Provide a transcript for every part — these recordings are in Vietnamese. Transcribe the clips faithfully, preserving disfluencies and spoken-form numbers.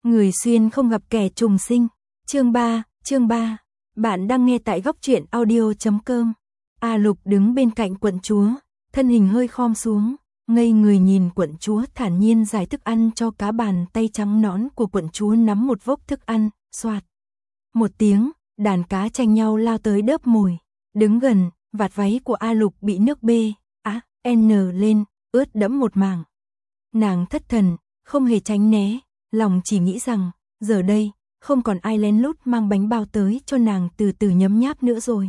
Người xuyên không gặp kẻ trùng sinh. Chương ba, chương ba. Bạn đang nghe tại góc truyện audio chấm com. A Lục đứng bên cạnh quận chúa, thân hình hơi khom xuống, ngây người nhìn quận chúa thản nhiên giải thức ăn cho cá, bàn tay trắng nõn của quận chúa nắm một vốc thức ăn, xoạt. Một tiếng, đàn cá tranh nhau lao tới đớp mồi. Đứng gần, vạt váy của A Lục bị nước B, á, N lên, ướt đẫm một mảng. Nàng thất thần, không hề tránh né, lòng chỉ nghĩ rằng, giờ đây, không còn ai lén lút mang bánh bao tới cho nàng từ từ nhấm nháp nữa rồi.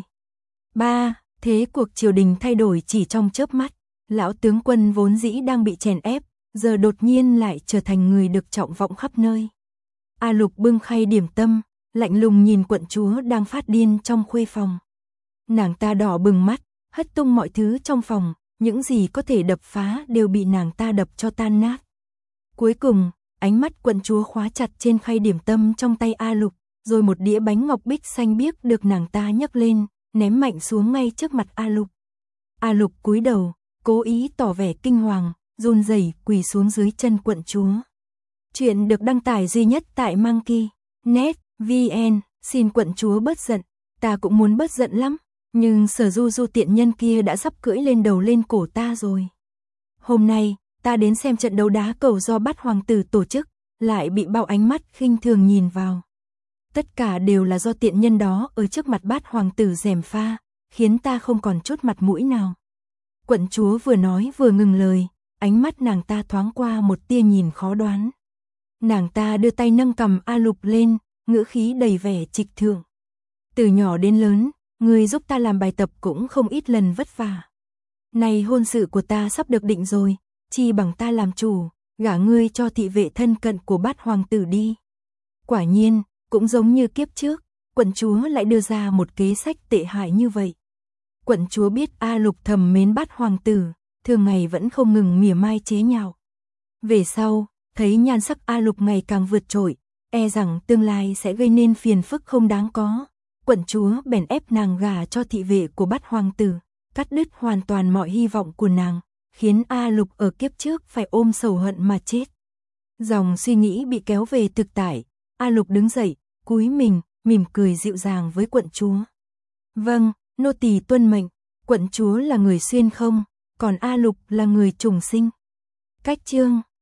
Ba, thế cuộc triều đình thay đổi chỉ trong chớp mắt. Lão tướng quân vốn dĩ đang bị chèn ép, giờ đột nhiên lại trở thành người được trọng vọng khắp nơi. A Lục bưng khay điểm tâm, lạnh lùng nhìn quận chúa đang phát điên trong khuê phòng. Nàng ta đỏ bừng mắt, hất tung mọi thứ trong phòng, những gì có thể đập phá đều bị nàng ta đập cho tan nát. Cuối cùng, ánh mắt quận chúa khóa chặt trên khay điểm tâm trong tay A Lục, rồi một đĩa bánh ngọc bích xanh biếc được nàng ta nhấc lên, ném mạnh xuống ngay trước mặt A Lục. A Lục cúi đầu, cố ý tỏ vẻ kinh hoàng, run rẩy quỳ xuống dưới chân quận chúa. Chuyện được đăng tải duy nhất tại Monkey chấm net vn. Xin quận chúa bớt giận, ta cũng muốn bớt giận lắm, nhưng Sở Du Du tiện nhân kia đã sắp cưỡi lên đầu lên cổ ta rồi. Hôm nay, ta đến xem trận đấu đá cầu do Bát hoàng tử tổ chức, lại bị bao ánh mắt khinh thường nhìn vào. Tất cả đều là do tiện nhân đó ở trước mặt Bát hoàng tử gièm pha, khiến ta không còn chút mặt mũi nào. Quận chúa vừa nói vừa ngừng lời, ánh mắt nàng ta thoáng qua một tia nhìn khó đoán. Nàng ta đưa tay nâng cằm A Lục lên, ngữ khí đầy vẻ trịch thượng. Từ nhỏ đến lớn, ngươi giúp ta làm bài tập cũng không ít lần vất vả. Này hôn sự của ta sắp được định rồi, chi bằng ta làm chủ, gả ngươi cho thị vệ thân cận của Bát hoàng tử đi. Quả nhiên, cũng giống như kiếp trước, quận chúa lại đưa ra một kế sách tệ hại như vậy. Quận chúa biết A Lục thầm mến Bát hoàng tử, thường ngày vẫn không ngừng mỉa mai chế nhạo. Về sau, thấy nhan sắc A Lục ngày càng vượt trội, e rằng tương lai sẽ gây nên phiền phức không đáng có. Quận chúa bèn ép nàng gả cho thị vệ của Bát hoàng tử, cắt đứt hoàn toàn mọi hy vọng của nàng, khiến A Lục ở kiếp trước phải ôm sầu hận mà chết. Dòng suy nghĩ bị kéo về thực tại, A Lục đứng dậy, cúi mình, mỉm cười dịu dàng với quận chúa. Vâng, nô tỳ tuân mệnh, quận chúa là người xuyên không, còn A Lục là người trùng sinh. Cách chương